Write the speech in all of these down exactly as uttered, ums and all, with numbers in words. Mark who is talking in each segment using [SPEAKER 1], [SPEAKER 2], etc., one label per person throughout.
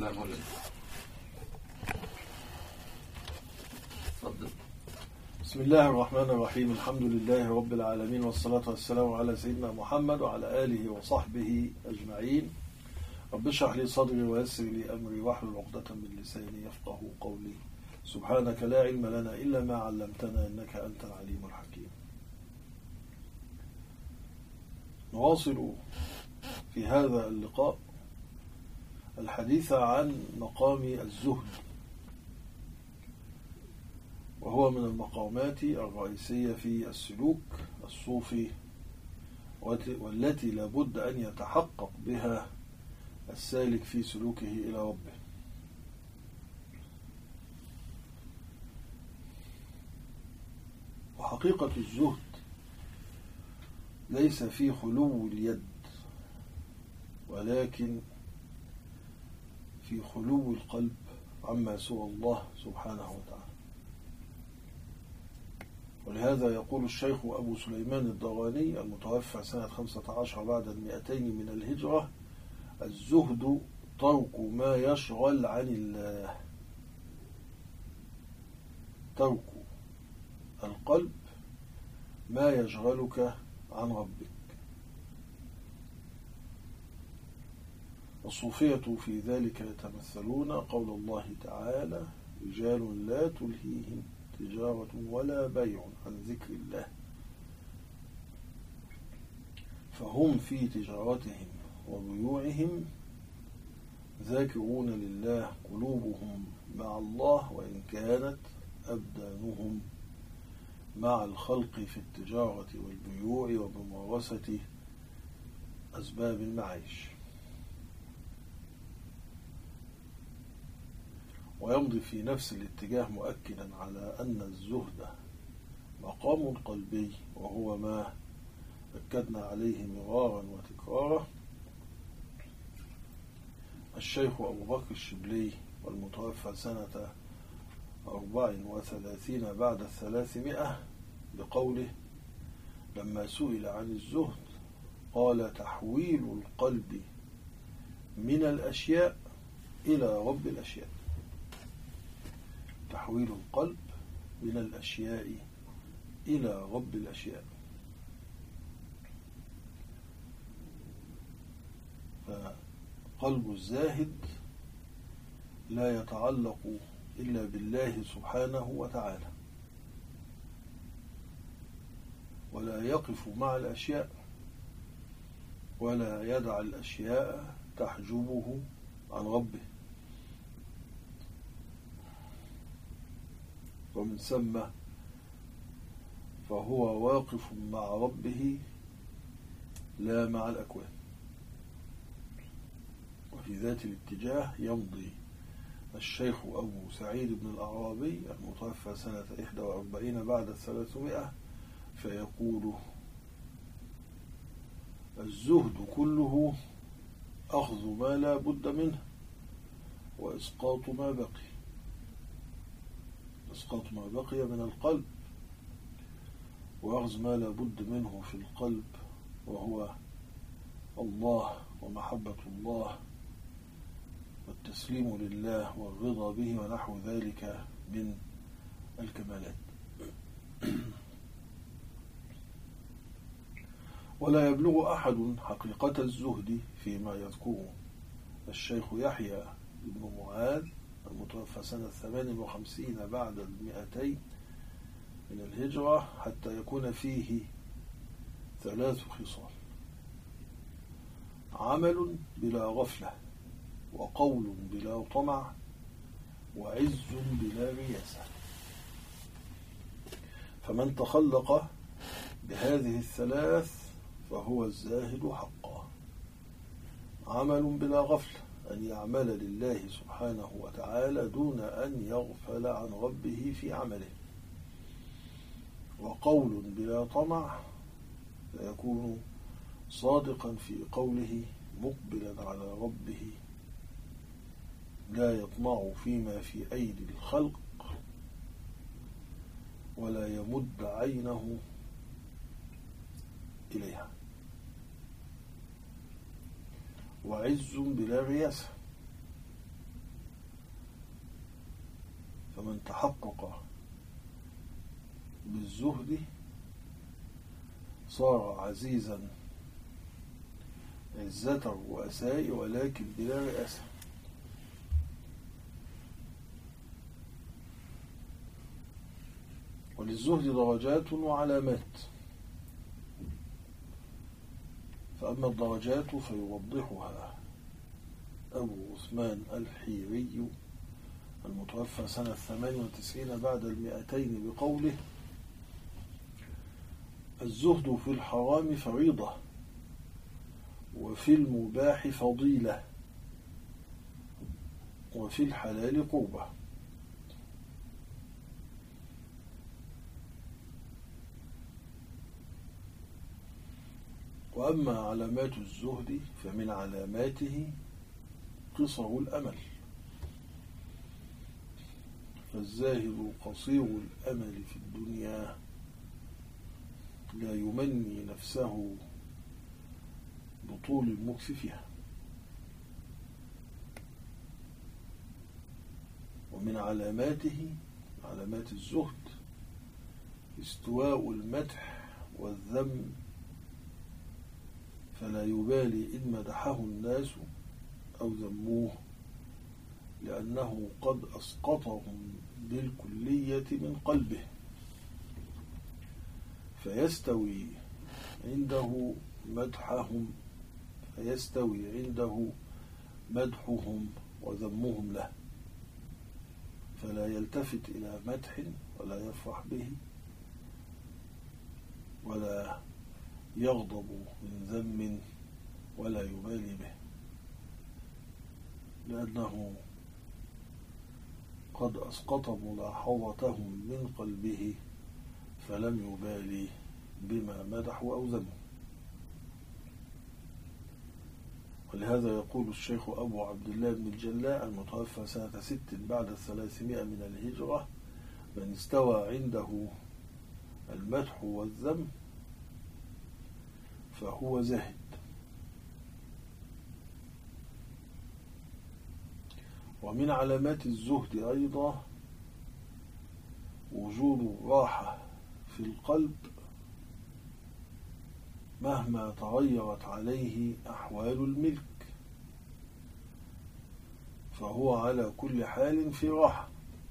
[SPEAKER 1] لا مولانا. اتفضل.
[SPEAKER 2] بسم الله الرحمن الرحيم. الحمد لله رب العالمين، والصلاة والسلام على سيدنا محمد وعلى آله وصحبه أجمعين. رب اشرح لي صدري ويسر لي أمري واحلل عقدة من لساني يفقه قولي. سبحانك لا علم لنا إلا ما علمتنا إنك أنت العليم الحكيم. نواصل في هذا اللقاء الحديث عن مقام الزهد، وهو من المقامات الرئيسية في السلوك الصوفي، والتي لابد أن يتحقق بها السالك في سلوكه إلى ربه. وحقيقة الزهد ليس في خلو اليد، ولكن في خلو القلب عما سوى الله سبحانه وتعالى. ولهذا يقول الشيخ أبو سليمان الدراني المتوفى سنة خمسة عشر بعد المئتين من الهجرة: الزهد ترك ما يشغل عن الله، ترك القلب ما يشغلك عن ربك. الصوفية في ذلك يتمثلون قول الله تعالى: رجال لا تلهيهم تجارة ولا بيع عن ذكر الله. فهم في تجارتهم وبيوعهم ذاكرون لله، قلوبهم مع الله وإن كانت أبدانهم مع الخلق في التجارة والبيوع وبممارسة أسباب المعيش. ويمضي في نفس الاتجاه مؤكدا على أن الزهد مقام قلبي، وهو ما أكدنا عليه مرارا وتكرارا الشيخ أبو بكر الشبلي والمتوفى سنة أربع وثلاثين بعد الثلاثمائة بقوله لما سئل عن الزهد قال: تحويل القلب من الأشياء إلى رب الأشياء. تحويل القلب من الأشياء إلى رب الأشياء. فقلب الزاهد لا يتعلق إلا بالله سبحانه وتعالى، ولا يقف مع الأشياء، ولا يدع الأشياء تحجبه عن ربه. ومن ثم فهو واقف مع ربه لا مع الأكوان. وفي ذات الاتجاه يمضي الشيخ أبو سعيد بن الأعرابي المتوفى سنة إحدى وأربعين بعد الثلاثمائة فيقول: الزهد كله أخذ ما لا بد منه وإسقاط ما بقي. إسقاط ما بقي من القلب، وأخذ ما لا بد منه في القلب، وهو الله ومحبة الله والتسليم لله والرضا به ونحو ذلك من الكمالات. ولا يبلغ أحد حقيقة الزهد فيما يذكره الشيخ يحيى بن معاذ المتوفى سنة ثمان وخمسين بعد المئتين من الهجرة حتى يكون فيه ثلاث خصال: عمل بلا غفلة، وقول بلا طمع، وعز بلا رياسة. فمن تخلق بهذه الثلاث فهو الزاهد حقا. عمل بلا غفلة، أن يعمل لله سبحانه وتعالى دون أن يغفل عن ربه في عمله. وقول بلا طمع، فيكون صادقا في قوله مقبلا على ربه لا يطمع فيما في أيدي الخلق ولا يمد عينه إليها. وعز بلا رياسة، فمن تحقق بالزهد صار عزيزا عزة الرؤساء ولكن بلا رئاسة. وللزهد درجات وعلامات، فأما الدرجات فيوضحها أبو عثمان الحيري المتوفى سنة ثمان وتسعين بعد المئتين بقوله: الزهد في الحرام فريضة، وفي المباح فضيلة، وفي الحلال قربة. وأما علامات الزهد فمن علاماته قصر الأمل، فالزاهد قصير الأمل في الدنيا لا يمني نفسه بطول المكث فيها. ومن علاماته علامات الزهد استواء المدح والذم، فلا يبالي إن مدحه الناس أو ذموه، لأنه قد أسقطهم بالكلية من قلبه، فيستوي عنده مدحهم فيستوي عنده مدحهم وذمهم له، فلا يلتفت إلى مدح ولا يفرح به، ولا يغضب من ذم ولا يبالي به، لأنه قد أسقط ملاحظتهم من قلبه فلم يبالي بما مدحوا أو ذموا. ولهذا يقول الشيخ أبو عبد الله بن الجلاء المتوفى سنة ست بعد الثلاثمائة من الهجرة: من استوى عنده المدح والذم فهو زاهد. ومن علامات الزهد أيضا وجود الراحة في القلب مهما تغيرت عليه أحوال الملك، فهو على كل حال في راحة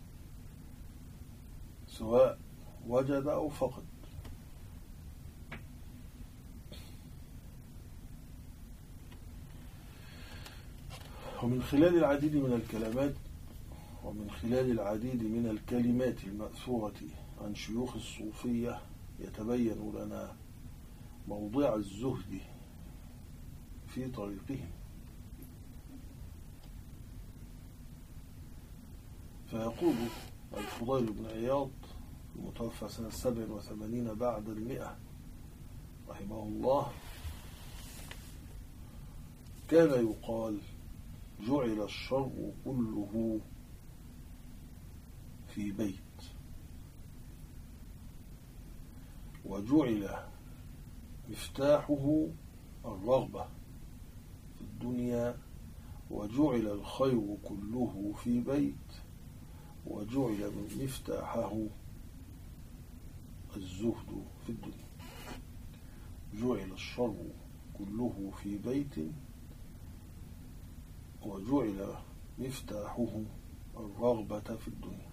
[SPEAKER 2] سواء وجد أو فقد. ومن خلال العديد من الكلمات ومن خلال العديد من الكلمات المأثورة عن شيوخ الصوفية يتبين لنا موضع الزهد في طريقهم. فيقول الفضيل بن عياض المتوفى سنة سبع وثمانين بعد المئة رحمه الله: كان يقال: جعل الشر كله في بيت، وجعل مفتاحه الرغبة في الدنيا، وجعل الخير كله في بيت، وجعل مفتاحه الزهد في الدنيا. جعل الشر كله في بيت، وجعل مفتاحه الرغبة في الدنيا،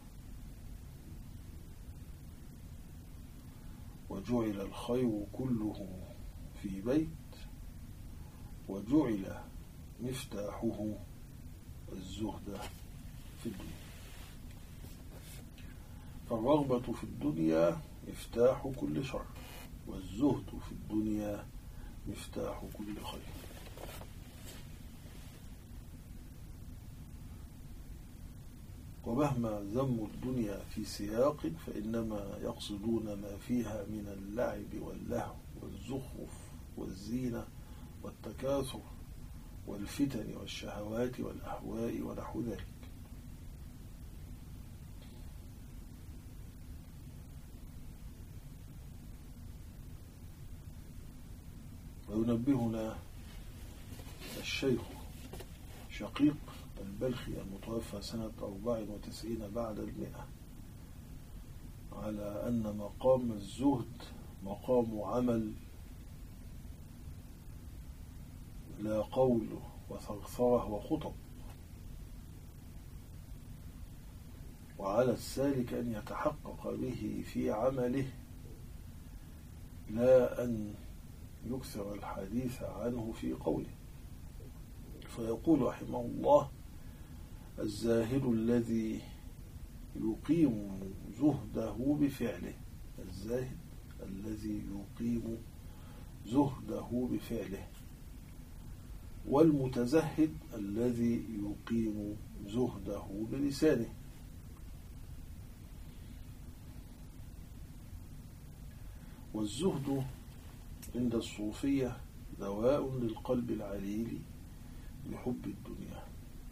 [SPEAKER 2] وجعل الخير كله في بيت، وجعل مفتاحه الزهد في الدنيا. فالرغبة في الدنيا مفتاح كل شر، والزهد في الدنيا مفتاح كل خير. ومهما ذموا الدنيا في سياق فإنما يقصدون ما فيها من اللعب واللهو والزخرف والزينة والتكاثر والفتن والشهوات والأهواء ونحو ذلك. وينبهنا الشيخ شقيق البلخي المتوفى سنة أربع وتسعين بعد المئة على أن مقام الزهد مقام عمل لا قول وثرثرة وخطب، وعلى السالك أن يتحقق به في عمله لا أن يكثر الحديث عنه في قوله. فيقول رحمه الله: الزاهد الذي يقيم زهده بفعله، الزاهد الذي يقيم زهده بفعله، والمتزهد الذي يقيم زهده بلسانه. والزهد عند الصوفية دواء للقلب العليل بحب الدنيا.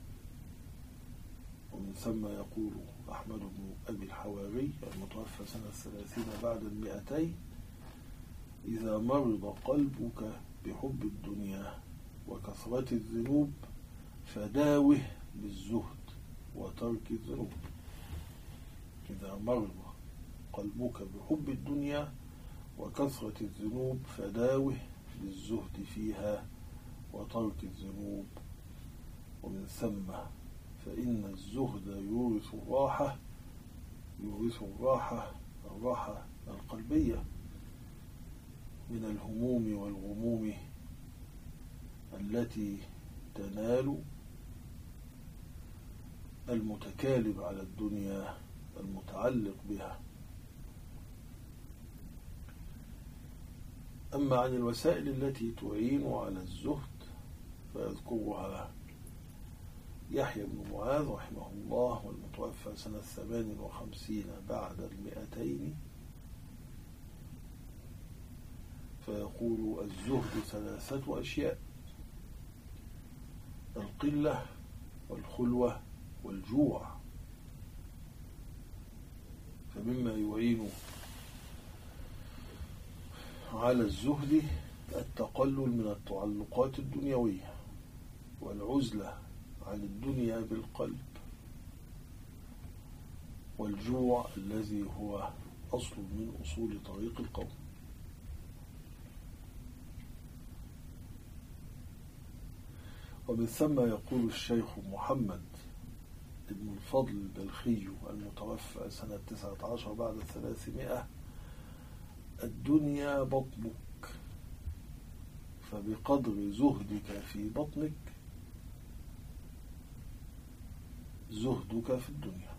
[SPEAKER 2] ومن ثم يقول أحمد بن أبي الحواري المتوفى سنة ثلاثين بعد المئتين: إذا مرض قلبك بحب الدنيا وكثرة الذنوب فداوه بالزهد وترك الذنوب. إذا مرض قلبك بحب الدنيا وكثرة الذنوب فداوه بالزهد فيها وترك الذنوب. ومن ثم فإن الزهد يورث الراحة يورث الراحة الراحة القلبية من الهموم والغموم التي تنال المتكالب على الدنيا المتعلق بها. أما عن الوسائل التي تعين على الزهد فيذكرها يحيى بن معاذ رحمه الله والمتوفى سنة ثمان وخمسين بعد المئتين، فيقول: الزهد ثلاثة أشياء: القلة والخلوة والجوع. فمما يعين على الزهد التقلل من التعلقات الدنيوية والعزلة عن الدنيا بالقلب، والجوع الذي هو أصل من أصول طريق القوم. ومن ثم يقول الشيخ محمد ابن الفضل البلخي المتوفى سنة تسعة عشر بعد الثلاثمائة: الدنيا بطنك، فبقدر زهدك في بطنك زهدك في الدنيا.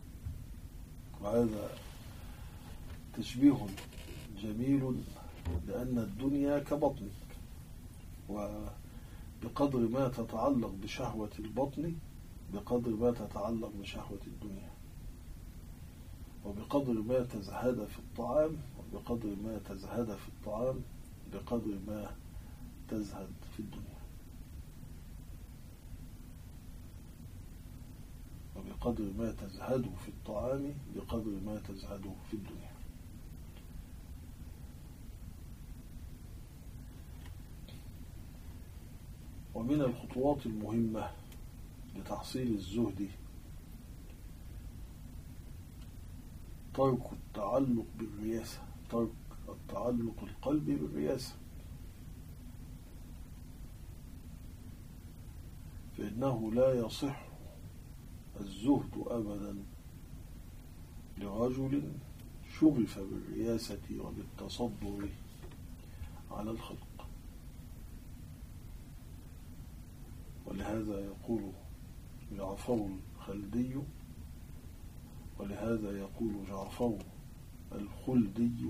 [SPEAKER 2] وهذا تشبيه جميل، لأن الدنيا كبطنك، وبقدر ما تتعلق بشهوة البطن بقدر ما تتعلق بشهوة الدنيا، وبقدر ما تزهد في الطعام وبقدر ما تزهد في الطعام بقدر ما تزهد في الدنيا، وبقدر ما تزهد في الطعام بقدر ما تزهد في الدنيا. ومن الخطوات المهمة لتحصيل الزهد ترك التعلق بالرياسة، ترك التعلق القلبي بالرياسة، فإنه لا يصح الزهد أبدا لرجل شغف بالرياسة وبالتصدر على الخلق. ولهذا يقول جعفر الخلدي ولهذا يقول جعفر الخلدي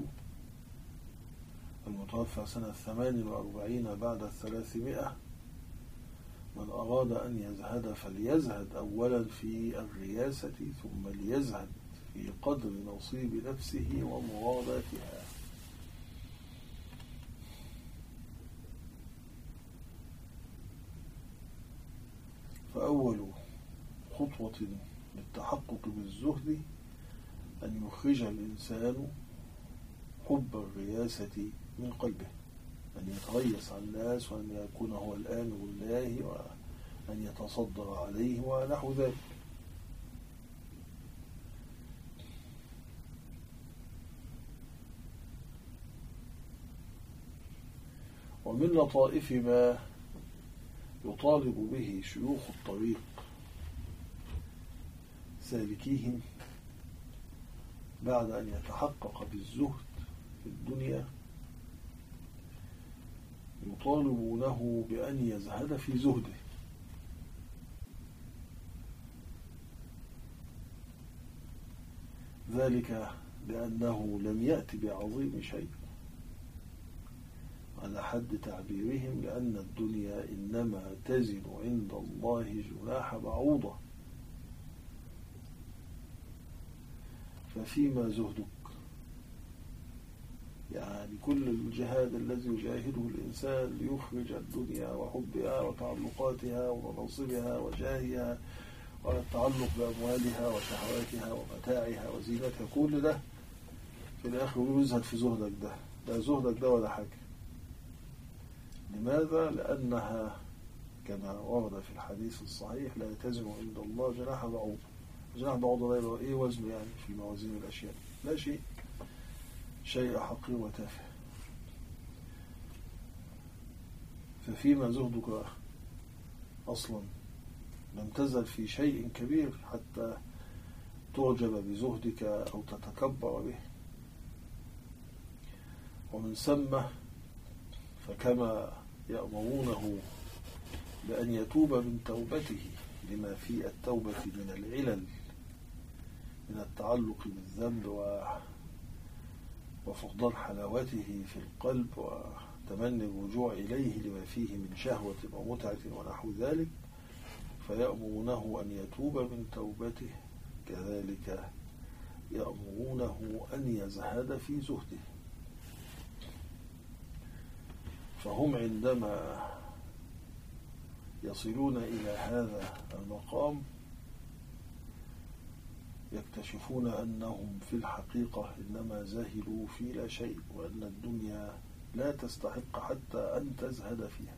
[SPEAKER 2] المتوفى سنة ثمان وأربعين بعد الثلاثمائة: من أراد أن يزهد فليزهد أولا في الرياسة ثم ليزهد في قدر نصيب نفسه ومراداتها. فأول خطوة للتحقق بالزهد أن يخرج الإنسان حب الرياسة من قلبه، أن يتريس على الناس وأن يكون هو الآمر بالله وأن يتصدر عليه ونحو ذلك. ومن لطائف ما يطالب به شيوخ الطريق سالكيهم بعد أن يتحقق بالزهد في الدنيا، يطالبونه بأن يزهد في زهده، ذلك لأنه لم يأت بعظيم شيء على حد تعبيرهم، لأن الدنيا إنما تزن عند الله جناح بعوضة. ففيما زهدك؟ يعني كل الجهاد الذي يجاهده الإنسان ليخرج الدنيا وحبها وتعلقاتها ومناصبها وجاهها والتعلق بأموالها وشهواتها ومتاعها وزينتها، كل ده في الآخر يزهد في زهدك ده. لا زهدك ده ولا حاجة. لماذا؟ لأنها كما ورد في الحديث الصحيح لا تزن عند الله جناح بعوض. جناح بعوض لا يبقى إيه وزنه يعني في موازين الأشياء؟ لا شيء، شيء حقير وتافه. ففيما زهدك أصلا لم تزل في شيء كبير حتى تعجب بزهدك أو تتكبر به. ومن ثم فكما يأمرونه بأن يتوب من توبته لما في التوبة من العلل، من التعلق بالذنب وفقدان حلاوته في القلب وتمني الرجوع إليه لما فيه من شهوة ومتعة ونحو ذلك، فيأمرونه أن يتوب من توبته، كذلك يأمرونه أن يزهد في زهده. فهم عندما يصلون إلى هذا المقام يكتشفون أنهم في الحقيقة إنما زهدوا في لا شيء، وأن الدنيا لا تستحق حتى أن تزهد فيها،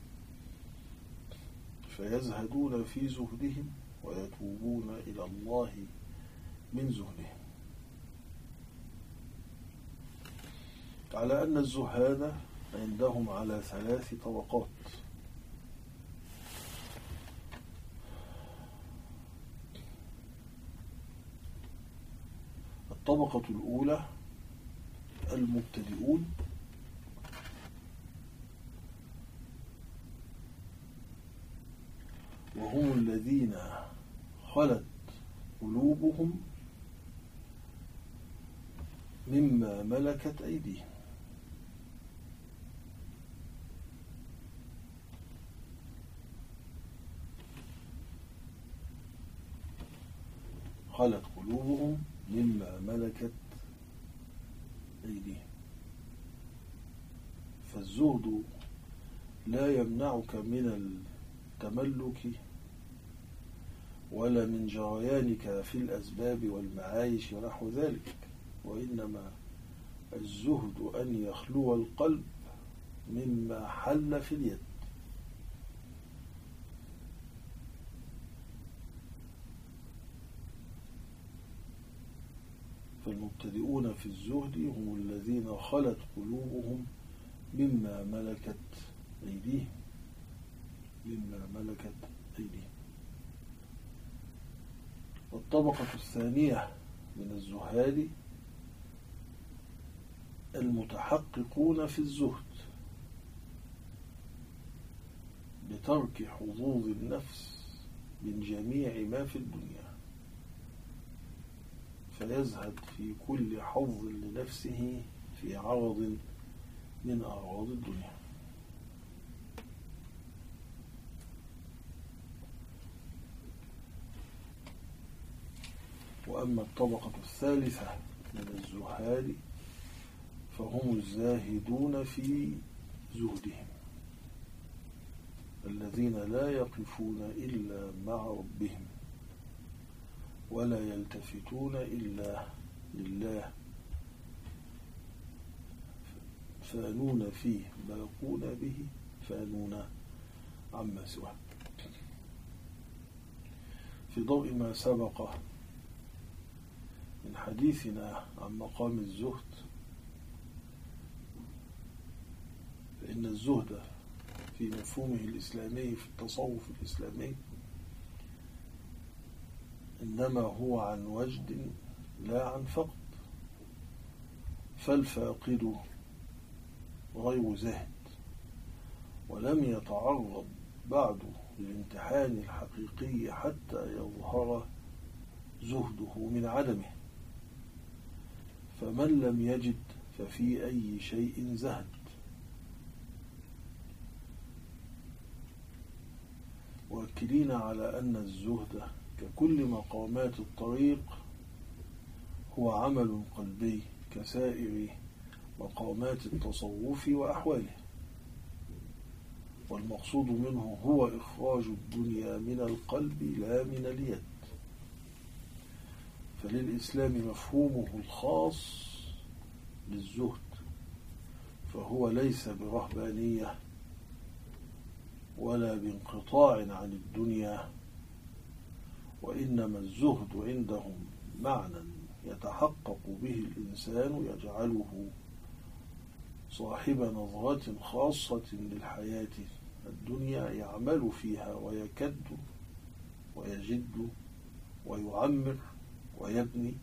[SPEAKER 2] فيزهدون في زهدهم ويتوبون إلى الله من زهدهم. على أن الزهاد عندهم على ثلاث طبقات. الطبقة الأولى المبتدئون، وهم الذين خلت قلوبهم مما ملكت أيديهم. خلت قلوبهم مما ملكت أيديهم. فالزهد لا يمنعك من التملك ولا من جريانك في الأسباب والمعايش ونحو ذلك، وإنما الزهد أن يخلو القلب مما حل في اليد. فالمبتدئون في الزهد هم الذين خلت قلوبهم مما ملكت أيديهم مما ملكت أيديهم. والطبقة الثانية من الزهاد المتحققون في الزهد بترك حظوظ النفس من جميع ما في الدنيا، فيزهد في كل حظ لنفسه في عرض من أعراض الدنيا. وأما الطبقة الثالثة من الزهاد فهم الزاهدون في زهدهم، الذين لا يقفون إلا مع ربهم ولا يلتفتون إلا لله، فانون فيه باقون به فانون عما سواه. في ضوء ما سبق من حديثنا عن مقام الزهد، إن الزهد في مفهومه الإسلامي في التصوف الإسلامي إنما هو عن وجد لا عن فقد، فالفاقد غير زاهد ولم يتعرض بعد للامتحان الحقيقي حتى يظهر زهده من عدمه، فمن لم يجد ففي أي شيء زهد. مؤكدين على أن الزهد ككل مقامات الطريق هو عمل قلبي كسائر مقامات التصوف وأحواله، والمقصود منه هو إخراج الدنيا من القلب لا من اليد. فللإسلام مفهومه الخاص للزهد، فهو ليس برهبانية ولا بانقطاع عن الدنيا، وإنما الزهد عندهم معنى يتحقق به الإنسان يجعله صاحب نظرة خاصة للحياة الدنيا يعمل فيها ويكد ويجد ويعمر ويبني،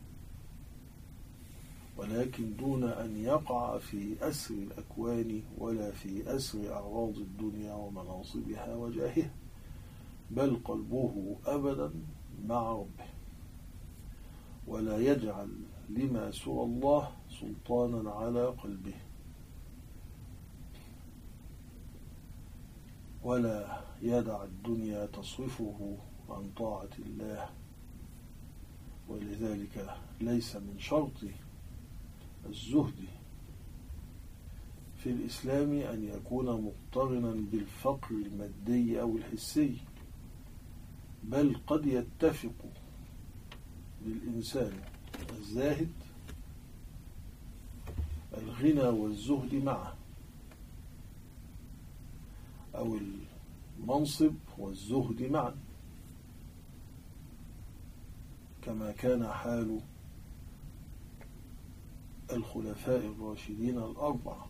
[SPEAKER 2] ولكن دون أن يقع في أسر الأكوان ولا في أسر أعراض الدنيا ومناصبها وجاهها، بل قلبه أبدا مع ربه، ولا يجعل لما سوى الله سلطانا على قلبه، ولا يدع الدنيا تصرفه عن طاعة الله. ولذلك ليس من شرط الزهد في الإسلام أن يكون مقترنا بالفقر المادي أو الحسي، بل قد يتفق للإنسان الزاهد الغنى والزهد معه، أو المنصب والزهد معا، كما كان حال الخلفاء الراشدين الأربعة: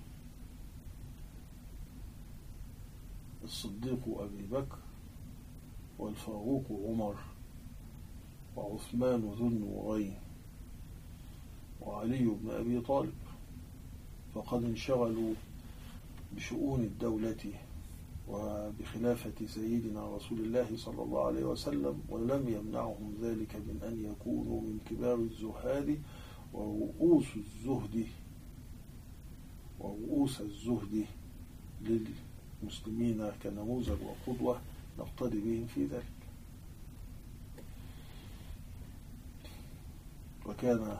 [SPEAKER 2] الصديق أبي بكر، والفاروق عمر، وعثمان ذو النورين، وعلي بن أبي طالب، فقد انشغلوا بشؤون الدولة وبخلافة سيدنا رسول الله صلى الله عليه وسلم، ولم يمنعهم ذلك من أن يكونوا من كبار الزهاد ورؤوس الزهد ورؤوس الزهد للمسلمين كنموذج وقدوة نقتدي بهم في ذلك. وكان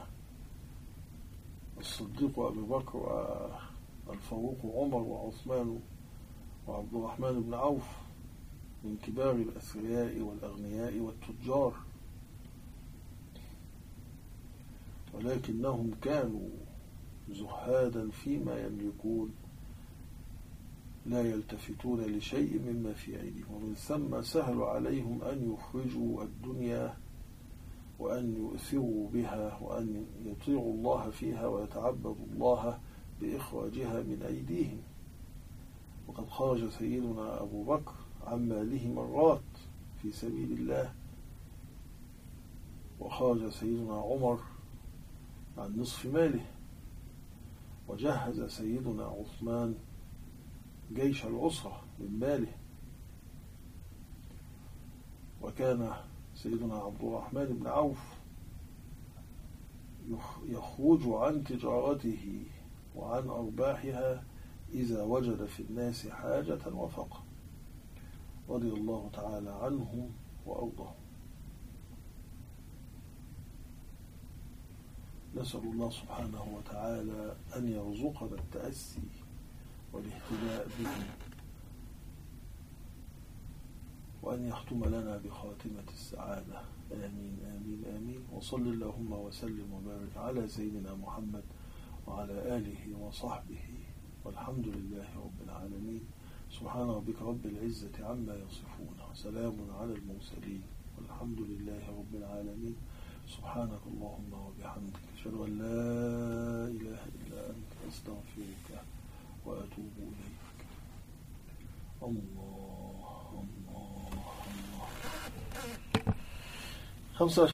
[SPEAKER 2] الصديق أبي بكر والفاروق عمر وعثمان وعبد الرحمن بن عوف من كبار الأثرياء والأغنياء والتجار، ولكنهم كانوا زهادا فيما يملكون، لا يلتفتون لشيء مما في أيديهم، ومن ثم سهل عليهم أن يخرجوا الدنيا وأن يؤثروا بها وأن يطيعوا الله فيها ويتعبدوا الله بإخراجها من أيديهم. وقد خرج سيدنا أبو بكر عن ماله مرات في سبيل الله، وخرج سيدنا عمر عن نصف ماله، وجهز سيدنا عثمان جيش العسرة من ماله، وكان سيدنا عبد الرحمن بن عوف يخرج عن تجارته وعن أرباحها إذا وجد في الناس حاجة وفقر، رضي الله تعالى عنهم وأرضاهم. نسأل الله سبحانه وتعالى أن يرزقنا التأسي والاهتداء به، وأن يختم لنا بخاتمة السعادة، آمين آمين آمين. وصل اللهم وسلم وبارك على سيدنا محمد وعلى آله وصحبه، والحمد لله رب العالمين. سبحان ربك رب العزة عما يصفون، وسلام على المرسلين، والحمد لله رب العالمين. سبحانك اللهم وبحمدك، أشهد أن لا إله إلا أنت، أستغفرك وأتوب إليك. الله الله الله. خمسة